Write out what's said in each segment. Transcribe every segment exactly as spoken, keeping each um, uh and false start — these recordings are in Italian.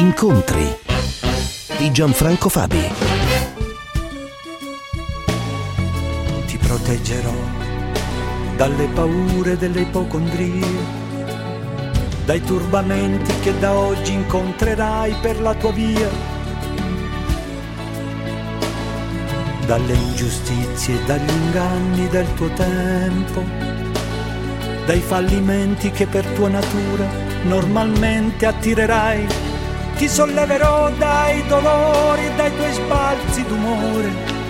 Incontri di Gianfranco Fabi. Ti proteggerò dalle paure delle ipocondrie, dai turbamenti che da oggi incontrerai per la tua via, dalle ingiustizie e dagli inganni del tuo tempo, dai fallimenti che per tua natura normalmente attirerai. Ti solleverò dai dolori e dai tuoi sbalzi d'umore,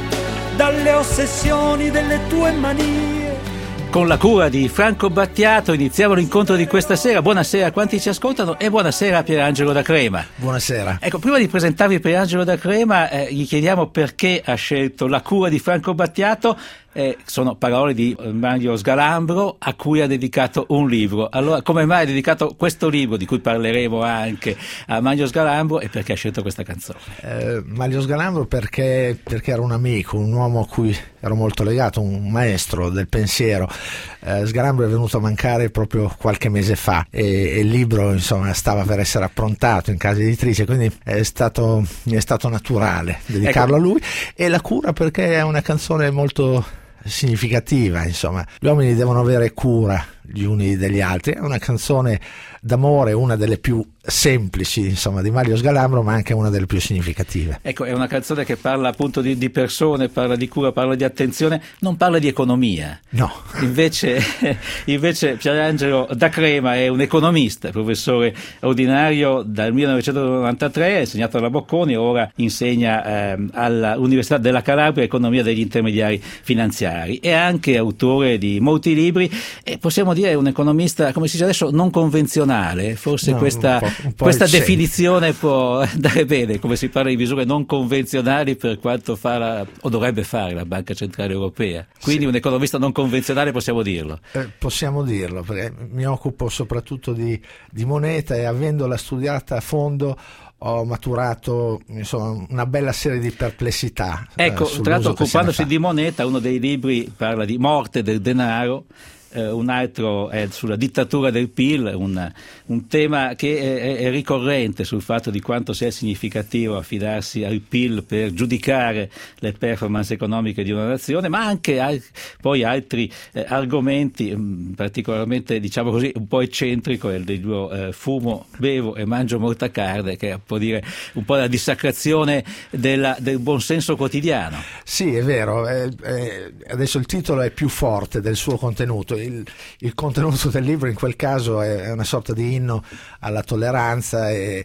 dalle ossessioni delle tue manie. Con la cura di Franco Battiato iniziamo l'incontro di questa sera. Buonasera a quanti ci ascoltano e buonasera a Pierangelo da Crema. Buonasera. Ecco, prima di presentarvi Pierangelo da Crema, eh, gli chiediamo perché ha scelto la cura di Franco Battiato. Eh, sono parole di Manlio Sgalambro, a cui ha dedicato un libro. Allora, come mai ha dedicato questo libro, di cui parleremo anche, a Manlio Sgalambro, e perché ha scelto questa canzone? Eh, Manlio Sgalambro perché, perché era un amico, un uomo a cui ero molto legato, un maestro del pensiero. Eh, Sgalambro è venuto a mancare proprio qualche mese fa e, e il libro, insomma, stava per essere approntato in casa editrice, quindi è stato, è stato naturale dedicarlo ecco. a lui. E la cura perché è una canzone molto significativa, insomma, gli uomini devono avere cura gli uni degli altri. È una canzone d'amore, una delle più semplici, insomma, di Manlio Sgalambro, ma anche una delle più significative. Ecco, è una canzone che parla appunto di, di persone, parla di cura, parla di attenzione, non parla di economia. No. Invece, invece Pierangelo da Crema è un economista, professore ordinario dal millenovecentonovantatré, ha insegnato alla Bocconi e ora insegna eh, all'Università della Calabria economia degli intermediari finanziari. È anche autore di molti libri e possiamo dire è un economista, come si dice adesso, non convenzionale. Forse no, questa, un po', un po questa definizione può andare bene, come si parla di misure non convenzionali per quanto fa la, o dovrebbe fare la Banca Centrale Europea. Quindi sì. Un economista non convenzionale possiamo dirlo. Eh, possiamo dirlo, perché mi occupo soprattutto di, di moneta e avendola studiata a fondo ho maturato, insomma, una bella serie di perplessità. Ecco, eh, tra l'altro occupandosi di moneta, uno dei libri parla di morte del denaro, eh, un altro è sulla dittatura del P I L, un, un tema che è, è ricorrente sul fatto di quanto sia significativo affidarsi al P I L per giudicare le performance economiche di una nazione, ma anche al, poi altri eh, argomenti, mh, particolarmente, diciamo così, un po' eccentrico, è il del eh, fumo, bevo e mangio molta carne, che può dire un po' la dissacrazione della, del buonsenso quotidiano. Sì, è vero, eh, eh, adesso il titolo è più forte del suo contenuto. Il, il contenuto del libro in quel caso è una sorta di inno alla tolleranza e,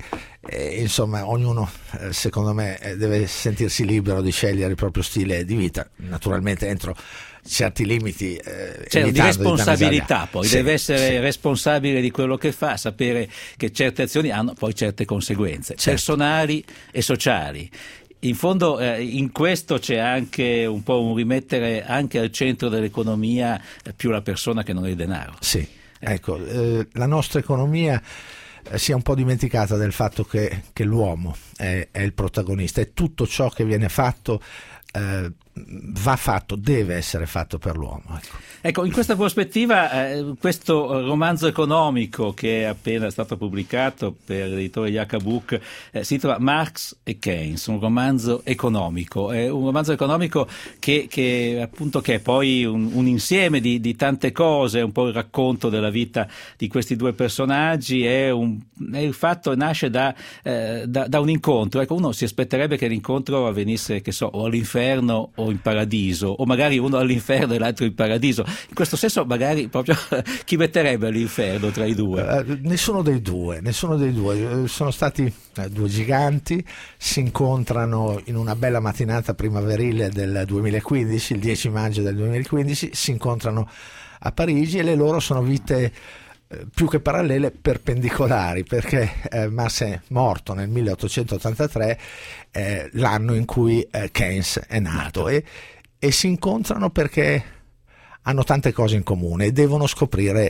e insomma ognuno eh, secondo me deve sentirsi libero di scegliere il proprio stile di vita, naturalmente entro certi limiti, eh, cioè, di responsabilità, poi sì, deve essere sì. responsabile di quello che fa, sapere che certe azioni hanno poi certe conseguenze, certo, personali e sociali. In fondo eh, in questo c'è anche un po' un rimettere anche al centro dell'economia eh, più la persona che non il denaro. Sì, eh. ecco, eh, la nostra economia eh, si è un po' dimenticata del fatto che, che l'uomo è, è il protagonista e tutto ciò che viene fatto eh, va fatto, deve essere fatto per l'uomo. Ecco. Ecco, in questa prospettiva, eh, questo romanzo economico che è appena stato pubblicato per l'editore Yaka Book eh, si intitola Marx e Keynes, un romanzo economico. È un romanzo economico che, che appunto che è poi un, un insieme di, di tante cose, un po' il racconto della vita di questi due personaggi, è, un, è il fatto nasce da, eh, da, da un incontro. Ecco, uno si aspetterebbe che l'incontro avvenisse, che so, o all'inferno o in paradiso, o magari uno all'inferno e l'altro in paradiso. In questo senso magari proprio chi metterebbe all'inferno tra i due? Uh, nessuno dei due, nessuno dei due. Sono stati uh, due giganti, si incontrano in una bella mattinata primaverile del duemilaquindici, il dieci maggio del duemilaquindici, si incontrano a Parigi e le loro sono vite uh, più che parallele, perpendicolari, perché uh, Marx è morto nel milleottocentottantatré, uh, l'anno in cui uh, Keynes è nato, e, e si incontrano perché hanno tante cose in comune e devono scoprire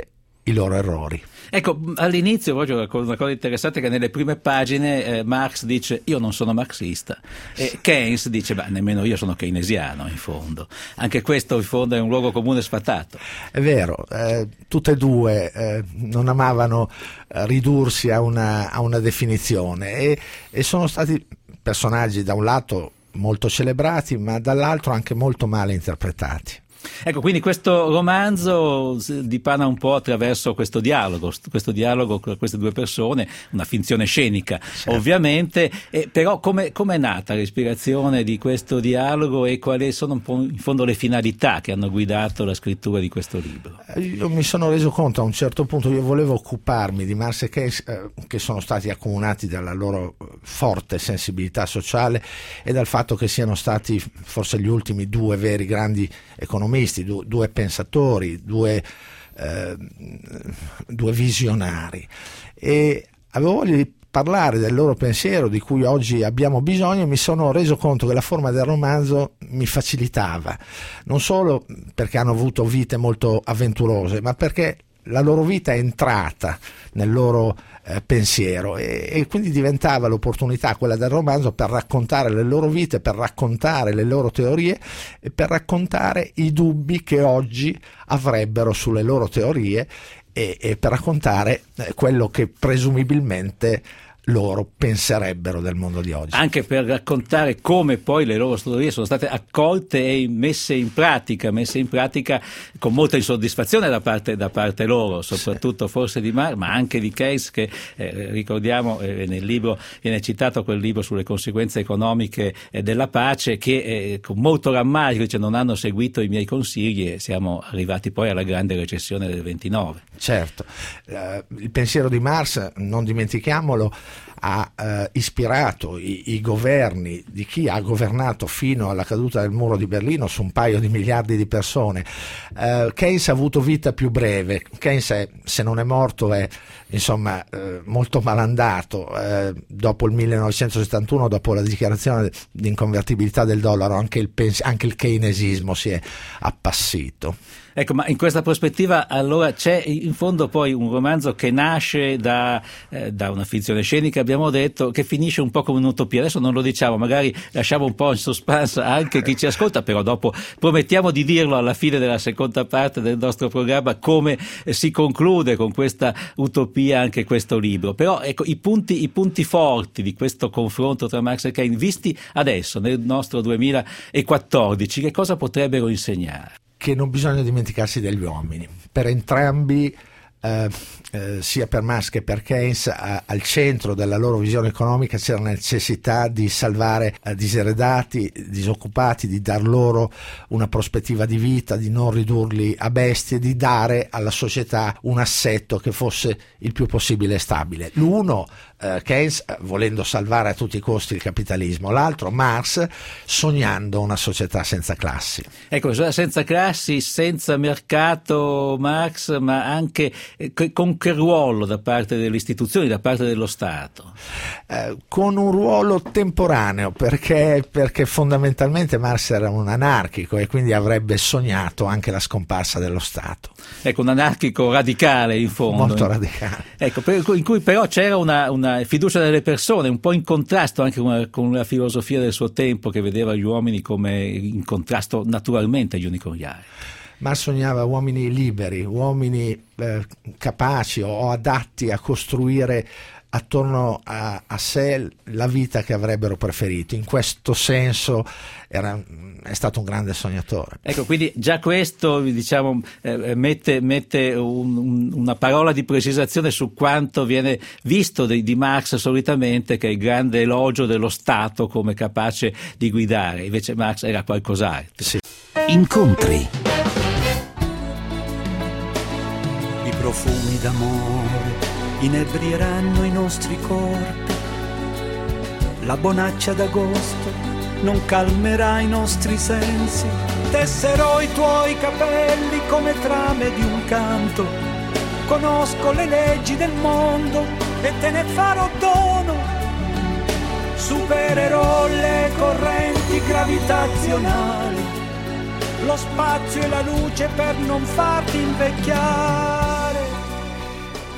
i loro errori. Ecco, all'inizio voglio raccontare una cosa interessante, che nelle prime pagine eh, Marx dice io non sono marxista e Keynes dice beh, nemmeno io sono keynesiano in fondo. Anche questo in fondo è un luogo comune sfatato. È vero, eh, tutte e due eh, non amavano eh, ridursi a una, a una definizione e, e sono stati personaggi da un lato molto celebrati ma dall'altro anche molto male interpretati. Ecco, quindi questo romanzo dipana un po' attraverso questo dialogo, questo dialogo con queste due persone, una finzione scenica, certo. Ovviamente, eh, però come è nata l'ispirazione di questo dialogo e quali sono un po' in fondo le finalità che hanno guidato la scrittura di questo libro? Io mi sono reso conto a un certo punto, io volevo occuparmi di Marx e Keynes, eh, che sono stati accomunati dalla loro forte sensibilità sociale e dal fatto che siano stati forse gli ultimi due veri grandi economisti, Due, due pensatori, due, eh, due visionari, e avevo voglia di parlare del loro pensiero di cui oggi abbiamo bisogno. Mi sono reso conto che la forma del romanzo mi facilitava, non solo perché hanno avuto vite molto avventurose, ma perché la loro vita è entrata nel loro eh, pensiero e, e quindi diventava l'opportunità quella del romanzo per raccontare le loro vite, per raccontare le loro teorie e per raccontare i dubbi che oggi avrebbero sulle loro teorie e, e per raccontare eh, quello che presumibilmente loro penserebbero del mondo di oggi. Anche per raccontare come poi le loro teorie sono state accolte e messe in pratica, messe in pratica con molta insoddisfazione da parte, da parte loro, soprattutto sì. Forse di Marx, ma anche di Keynes, che eh, ricordiamo eh, nel libro viene citato quel libro sulle conseguenze economiche eh, della pace, che eh, con molto rammarico dice non hanno seguito i miei consigli e siamo arrivati poi alla grande recessione del ventinove. Certo, uh, il pensiero di Marx, non dimentichiamolo, ha eh, ispirato i, i governi di chi ha governato fino alla caduta del muro di Berlino su un paio di miliardi di persone. eh, Keynes ha avuto vita più breve. Keynes è, se non è morto è insomma eh, molto malandato. Eh, dopo il millenovecentosettantuno, dopo la dichiarazione di inconvertibilità del dollaro, anche il, pens- anche il keynesismo si è appassito. Ecco, ma in questa prospettiva allora c'è in fondo poi un romanzo che nasce da, eh, da una finzione scenica, abbiamo detto, che finisce un po' come un'utopia. Adesso non lo diciamo, magari lasciamo un po' in suspense anche chi ci ascolta, però dopo promettiamo di dirlo alla fine della seconda parte del nostro programma come eh, si conclude con questa utopia anche questo libro. Però ecco, i punti, i punti forti di questo confronto tra Marx e Keynes visti adesso nel nostro duemilaquattordici, che cosa potrebbero insegnare? Che non bisogna dimenticarsi degli uomini. Per entrambi, eh, eh, sia per Marx che per Keynes, a, al centro della loro visione economica c'era la necessità di salvare eh, diseredati, disoccupati, di dar loro una prospettiva di vita, di non ridurli a bestie, di dare alla società un assetto che fosse il più possibile stabile. L'uno, eh, Keynes, volendo salvare a tutti i costi il capitalismo; l'altro, Marx, sognando una società senza classi. Ecco, senza classi, senza mercato, Marx, ma anche eh, con che ruolo da parte delle istituzioni, da parte dello Stato? Eh, con un ruolo temporaneo, perché, perché fondamentalmente Marx era un anarchico e quindi avrebbe sognato anche la scomparsa dello Stato. Ecco, un anarchico radicale in fondo. Molto radicale. Ecco, per, in cui però c'era una, una fiducia nelle persone, un po' in contrasto anche con, con la filosofia del suo tempo, che vedeva gli uomini come in contrasto naturalmente gli uni con gli altri. Ma sognava uomini liberi, uomini eh, capaci o adatti a costruire attorno a, a sé la vita che avrebbero preferito. In questo senso era, è stato un grande sognatore. Ecco, quindi già questo, diciamo, eh, mette, mette un, un, una parola di precisazione su quanto viene visto di, di Marx solitamente, che è il grande elogio dello Stato come capace di guidare. Invece Marx era qualcos'altro. Sì. Incontri. I profumi d'amore inebrieranno i nostri corpi, la bonaccia d'agosto non calmerà i nostri sensi. Tesserò i tuoi capelli come trame di un canto, conosco le leggi del mondo e te ne farò dono. Supererò le correnti gravitazionali, lo spazio e la luce per non farti invecchiare.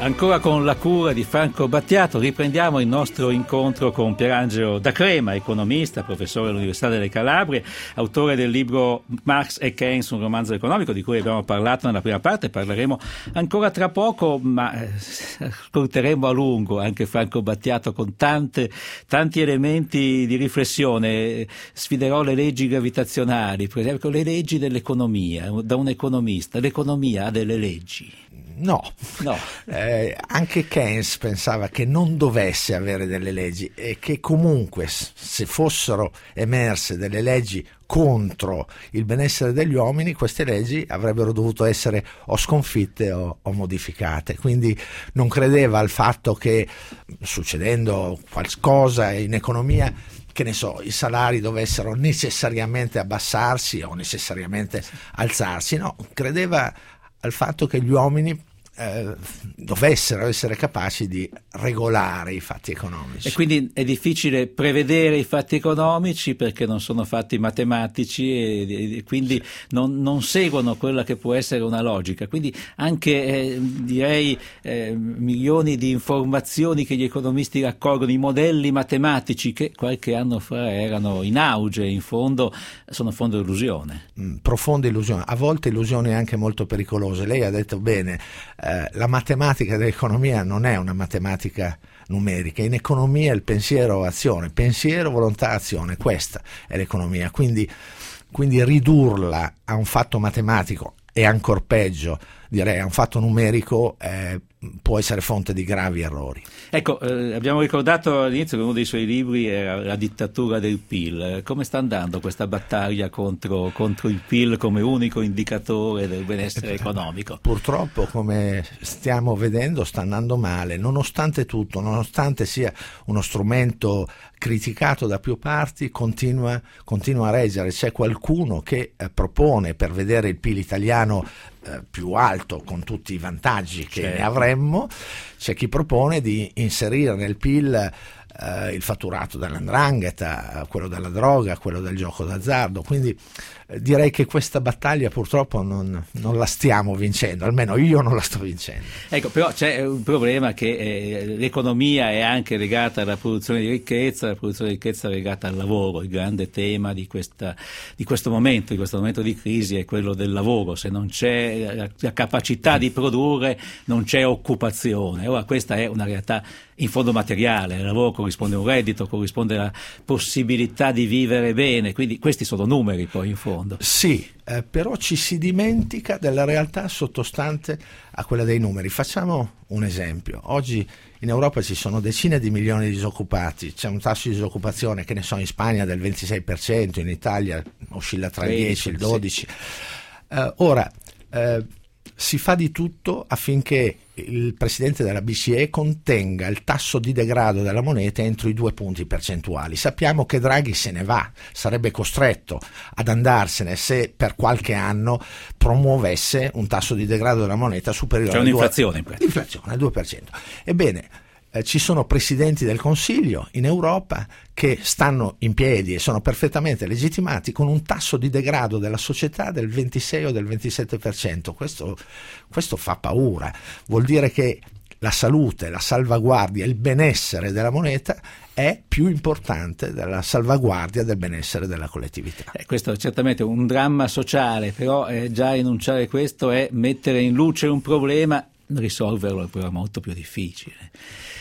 Ancora con la cura di Franco Battiato riprendiamo il nostro incontro con Pierangelo D'Acrema, economista, professore all'Università delle Calabrie, autore del libro Marx e Keynes, un romanzo economico di cui abbiamo parlato nella prima parte. Parleremo ancora tra poco, ma ascolteremo a lungo anche Franco Battiato con tante, tanti elementi di riflessione. Sfiderò le leggi gravitazionali, per esempio le leggi dell'economia, da un economista. L'economia ha delle leggi? No, no. Eh, anche Keynes pensava che non dovesse avere delle leggi e che comunque se fossero emerse delle leggi contro il benessere degli uomini, queste leggi avrebbero dovuto essere o sconfitte o, o modificate. Quindi non credeva al fatto che succedendo qualcosa in economia, che ne so, i salari dovessero necessariamente abbassarsi o necessariamente alzarsi. No, credeva al fatto che gli uomini eh, dovessero essere capaci di regolare i fatti economici. E quindi è difficile prevedere i fatti economici perché non sono fatti matematici e, e quindi non, non seguono quella che può essere una logica. Quindi anche eh, direi eh, milioni di informazioni che gli economisti raccolgono, i modelli matematici che qualche anno fa erano in auge, in fondo sono fondo illusione. Mm, profonda illusione, a volte illusioni anche molto pericolose. Lei ha detto bene, eh, la matematica dell'economia non è una matematica numerica. In economia il pensiero azione, pensiero, volontà, azione, questa è l'economia. Quindi, quindi ridurla a un fatto matematico e ancor peggio direi a un fatto numerico eh, può essere fonte di gravi errori. Ecco, eh, abbiamo ricordato all'inizio che uno dei suoi libri era La dittatura del P I L. Come sta andando questa battaglia contro, contro il P I L come unico indicatore del benessere economico? Purtroppo, come stiamo vedendo, sta andando male, nonostante tutto, nonostante sia uno strumento criticato da più parti, continua, continua a reggere. C'è qualcuno che eh, propone, per vedere il P I L italiano eh, più alto, con tutti i vantaggi che certo. ne avremmo, c'è chi propone di inserire nel P I L eh, il fatturato dell'andrangheta, quello della droga, quello del gioco d'azzardo. Quindi eh, direi che questa battaglia purtroppo non, non la stiamo vincendo, almeno io non la sto vincendo. Ecco, però c'è un problema che eh, l'economia è anche legata alla produzione di ricchezza, la produzione di ricchezza è legata al lavoro. Il grande tema di, questa, di questo momento, di questo momento di crisi è quello del lavoro. Se non c'è la, la capacità di produrre, non c'è occupazione. Ora questa è una realtà in fondo materiale, il lavoro corrisponde a un reddito, corrisponde alla possibilità di vivere bene, quindi questi sono numeri poi in fondo. Sì, eh, però ci si dimentica della realtà sottostante a quella dei numeri. Facciamo un esempio. Oggi in Europa ci sono decine di milioni di disoccupati, c'è un tasso di disoccupazione, che ne so, in Spagna del ventisei per cento, in Italia oscilla tra il dieci e il dodici per cento. Eh, ora, eh, si fa di tutto affinché il presidente della B C E contenga il tasso di degrado della moneta entro i due punti percentuali. Sappiamo che Draghi se ne va, sarebbe costretto ad andarsene se per qualche anno promuovesse un tasso di degrado della moneta superiore al due per cento. C'è un'inflazione. L'inflazione al due per cento. Ebbene, Eh, ci sono presidenti del Consiglio in Europa che stanno in piedi e sono perfettamente legittimati con un tasso di degrado della società del ventisei o del ventisette per cento. Questo, questo fa paura. Vuol dire che la salute, la salvaguardia, il benessere della moneta è più importante della salvaguardia del benessere della collettività. Eh, questo è certamente un dramma sociale, però eh, già enunciare questo è mettere in luce un problema, risolverlo è poi molto più difficile.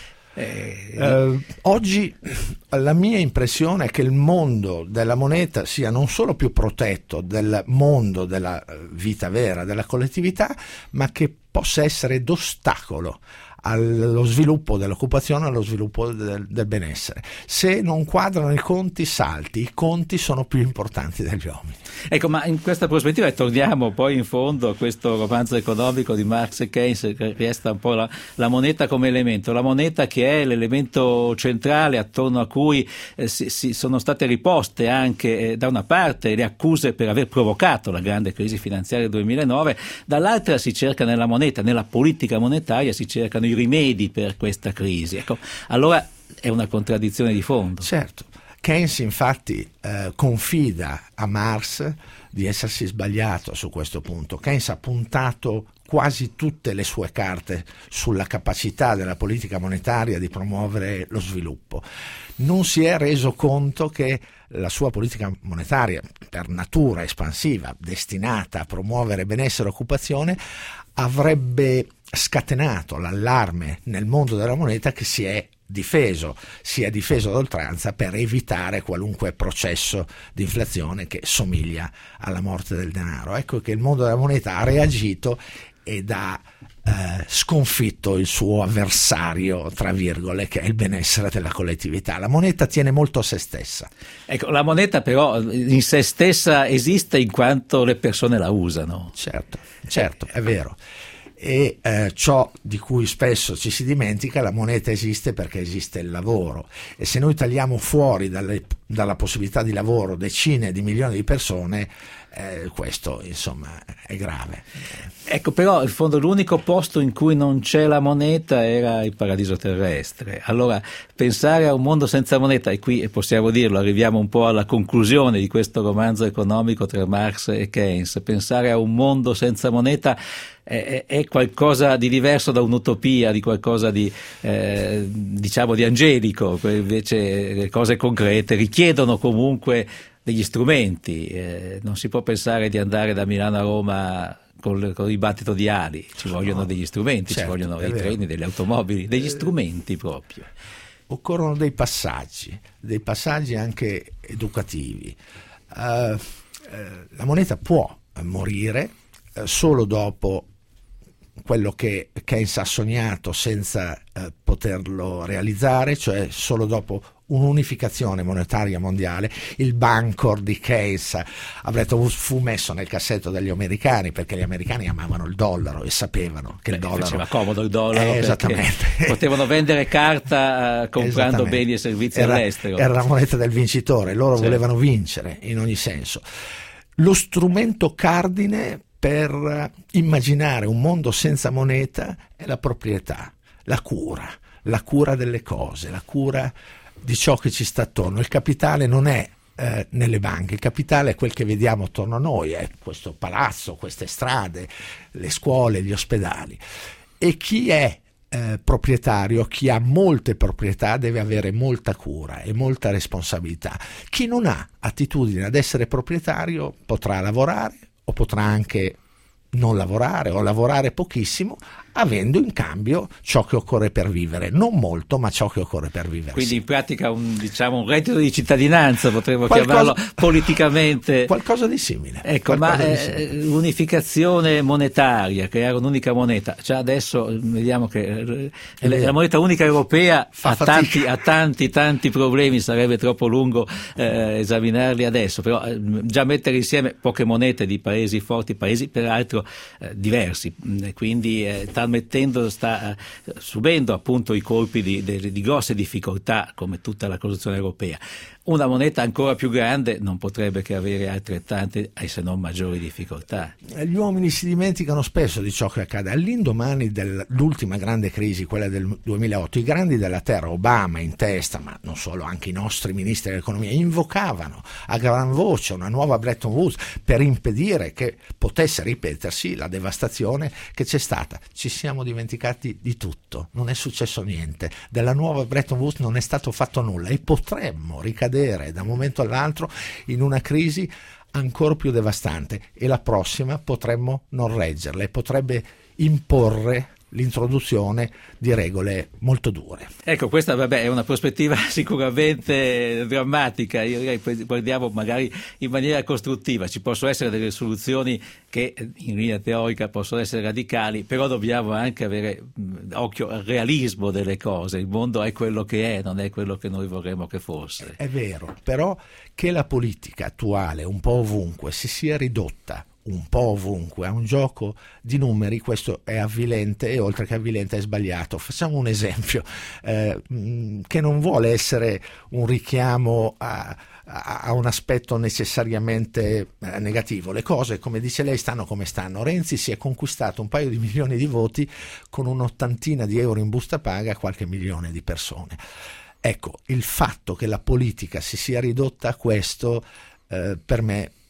Eh, eh, oggi la mia impressione è che il mondo della moneta sia non solo più protetto del mondo della vita vera, della collettività, ma che possa essere d'ostacolo allo sviluppo dell'occupazione, allo sviluppo del, del benessere. Se non quadrano i conti salti, i conti sono più importanti degli uomini. Ecco, ma in questa prospettiva, e torniamo poi in fondo a questo romanzo economico di Marx e Keynes, che resta un po' la, la moneta come elemento, la moneta che è l'elemento centrale attorno a cui eh, si, si sono state riposte anche eh, da una parte le accuse per aver provocato la grande crisi finanziaria del duemilanove, dall'altra si cerca nella moneta, nella politica monetaria si cercano i rimedi per questa crisi. Ecco, allora è una contraddizione di fondo. Certo. Keynes infatti eh, confida a Marx di essersi sbagliato su questo punto. Keynes ha puntato quasi tutte le sue carte sulla capacità della politica monetaria di promuovere lo sviluppo. Non si è reso conto che la sua politica monetaria, per natura espansiva, destinata a promuovere benessere e occupazione, avrebbe scatenato l'allarme nel mondo della moneta, che si è difeso, si è difeso ad oltranza per evitare qualunque processo di inflazione che somiglia alla morte del denaro. Ecco che il mondo della moneta ha reagito ed ha eh, sconfitto il suo avversario, tra virgole, che è il benessere della collettività. La moneta tiene molto a se stessa. Ecco, la moneta però in se stessa esiste in quanto le persone la usano. Certo, certo, è vero. E eh, ciò di cui spesso ci si dimentica, la moneta esiste perché esiste il lavoro, e se noi tagliamo fuori dalle, dalla possibilità di lavoro decine di milioni di persone, eh, questo insomma è grave. Ecco, però in fondo l'unico posto in cui non c'è la moneta era il paradiso terrestre. Allora pensare a un mondo senza moneta, e qui possiamo dirlo, arriviamo un po' alla conclusione di questo romanzo economico tra Marx e Keynes, pensare a un mondo senza moneta è, è qualcosa di diverso da un'utopia, di qualcosa di eh, diciamo di angelico. Invece le cose concrete richiedono comunque degli strumenti, eh, non si può pensare di andare da Milano a Roma con, con il battito di ali, ci vogliono no, degli strumenti, certo, ci vogliono dei vero. treni, delle automobili, degli eh, strumenti proprio. Occorrono dei passaggi, dei passaggi anche educativi. Uh, uh, la moneta può morire uh, solo dopo quello che Keynes ha sognato senza uh, poterlo realizzare, cioè solo dopo un'unificazione monetaria mondiale. Il Bancor di Keynes avrete, fu messo nel cassetto degli americani, perché gli americani amavano il dollaro e sapevano che Beh, il dollaro faceva comodo il dollaro, eh, esattamente. Potevano vendere carta uh, comprando beni e servizi era, all'estero. Era la moneta del vincitore, loro sì. volevano vincere in ogni senso. Lo strumento cardine per immaginare un mondo senza moneta è la proprietà, la cura, la cura delle cose, la cura di ciò che ci sta attorno. Il capitale non è eh, nelle banche, il capitale è quel che vediamo attorno a noi, è questo palazzo, queste strade, le scuole, gli ospedali. E chi è eh, proprietario, chi ha molte proprietà, deve avere molta cura e molta responsabilità. Chi non ha attitudine ad essere proprietario potrà lavorare o potrà anche non lavorare o lavorare pochissimo, avendo in cambio ciò che occorre per vivere, non molto, ma ciò che occorre per vivere. Quindi in pratica un, diciamo, un reddito di cittadinanza, potremmo qualcosa, chiamarlo politicamente. Qualcosa di simile. Ecco, ma eh, simile. L'unificazione monetaria, creare un'unica moneta, già adesso vediamo che la moneta unica europea ha tanti, ha tanti, tanti problemi, sarebbe troppo lungo eh, esaminarli adesso, però eh, già mettere insieme poche monete di paesi forti, paesi peraltro eh, diversi, quindi eh, sta mettendo, sta uh, subendo appunto i colpi di, di, di grosse difficoltà, come tutta la costruzione europea. Una moneta ancora più grande non potrebbe che avere altrettante, se non maggiori difficoltà. Gli uomini si dimenticano spesso di ciò che accade. All'indomani dell'ultima grande crisi, quella del duemilaotto, i grandi della terra, Obama in testa, ma non solo, anche i nostri ministri dell'economia, invocavano a gran voce una nuova Bretton Woods per impedire che potesse ripetersi la devastazione che c'è stata. Ci siamo dimenticati di tutto, non è successo niente, della nuova Bretton Woods non è stato fatto nulla, e potremmo ricadere da un momento all'altro in una crisi ancora più devastante, e la prossima potremmo non reggerla e potrebbe imporre l'introduzione di regole molto dure. Ecco, questa vabbè, è una prospettiva sicuramente drammatica. Io direi guardiamo magari in maniera costruttiva. Ci possono essere delle soluzioni che in linea teorica possono essere radicali, però dobbiamo anche avere mh, occhio al realismo delle cose. Il mondo è quello che è, non è quello che noi vorremmo che fosse. È vero, però che la politica attuale un po' ovunque si sia ridotta un po' ovunque a un gioco di numeri, questo è avvilente, e oltre che avvilente è sbagliato. Facciamo un esempio eh, che non vuole essere un richiamo a, a, a un aspetto necessariamente eh, negativo. Le cose, come dice lei, stanno come stanno. Renzi si è conquistato un paio di milioni di voti con un'ottantina di euro in busta paga a qualche milione di persone. Ecco, il fatto che la politica si sia ridotta a questo eh, per me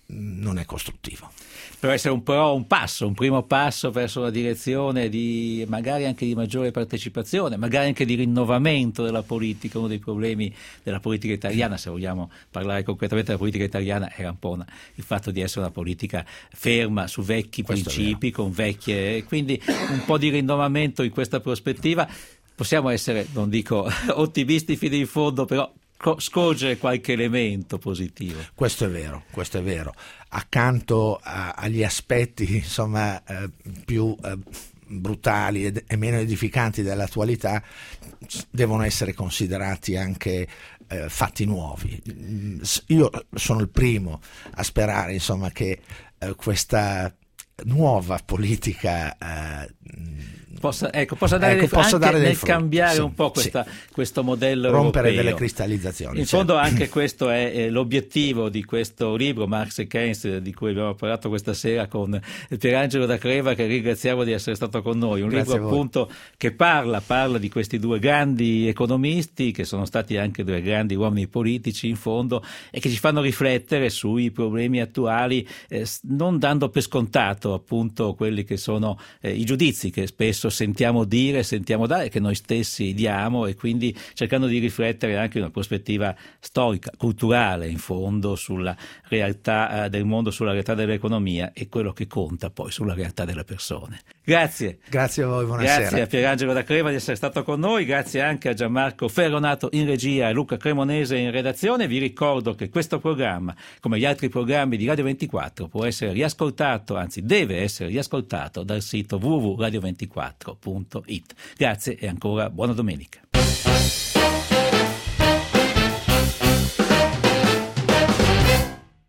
non è costruttivo. Deve essere un, però un passo, un primo passo verso la direzione di magari anche di maggiore partecipazione, magari anche di rinnovamento della politica. Uno dei problemi della politica italiana, se vogliamo parlare concretamente della politica italiana, era un po' una, il fatto di essere una politica ferma su vecchi Questo principi, con vecchie, quindi un po' di rinnovamento in questa prospettiva. Possiamo essere, non dico ottimisti fino in fondo, però scorgere qualche elemento positivo. Questo è vero, questo è vero. Accanto a, agli aspetti insomma eh, più eh, brutali e, e meno edificanti dell'attualità, devono essere considerati anche eh, fatti nuovi. Io sono il primo a sperare insomma che eh, questa nuova politica eh, possa, ecco, possa dare, ecco, dei, possa anche dare nel frutti, cambiare sì, un po' questa, sì. questo modello rompere europeo. delle cristallizzazioni. In certo. fondo anche questo è eh, l'obiettivo di questo libro, Marx e Keynes, di cui abbiamo parlato questa sera con Pierangelo da Creva, che ringraziamo di essere stato con noi. Un Grazie libro appunto che parla, parla di questi due grandi economisti, che sono stati anche due grandi uomini politici in fondo, e che ci fanno riflettere sui problemi attuali, eh, non dando per scontato appunto quelli che sono eh, i giudizi che spesso sentiamo dire, sentiamo dare, che noi stessi diamo, e quindi cercando di riflettere anche in una prospettiva storica, culturale in fondo, sulla realtà eh, del mondo, sulla realtà dell'economia e quello che conta poi sulla realtà delle persone. Grazie. Grazie a voi, buonasera. Grazie a Pierangelo da Creva di essere stato con noi, grazie anche a Gianmarco Ferronato in regia e Luca Cremonese in redazione. Vi ricordo che questo programma, come gli altri programmi di Radio ventiquattro, può essere riascoltato, anzi deve essere riascoltato dal sito w w w punto radio ventiquattro punto it. Grazie e ancora buona domenica.